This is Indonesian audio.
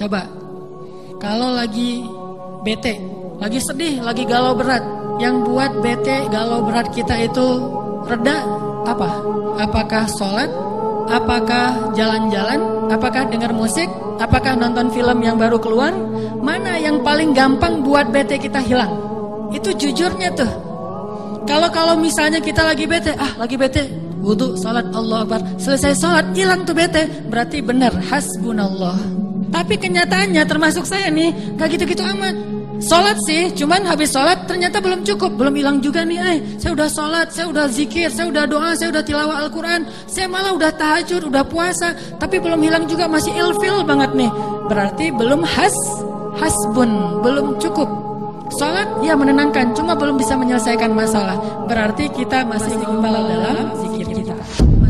Coba, kalau lagi bete, lagi sedih, lagi galau berat, yang buat bete, galau berat kita itu reda apa? Apakah sholat? Apakah jalan-jalan? Apakah dengar musik? Apakah nonton film yang baru keluar? Mana yang paling gampang buat bete kita hilang? Itu jujurnya tuh. Kalau misalnya kita lagi bete, wudu, sholat, Allah Akbar, selesai sholat, hilang tuh bete. Berarti benar, hasbunallah. Tapi kenyataannya termasuk saya nih, gak gitu-gitu amat. Sholat sih, cuman habis sholat ternyata belum cukup, belum hilang juga nih. Saya udah sholat, saya udah zikir, saya udah doa, saya udah tilawah Al-Quran, saya malah udah tahajud, udah puasa, tapi belum hilang juga, masih ilfil banget nih. Berarti belum hasbun, belum cukup. Sholat ya menenangkan, cuma belum bisa menyelesaikan masalah. Berarti kita masih kebal dalam zikir kita.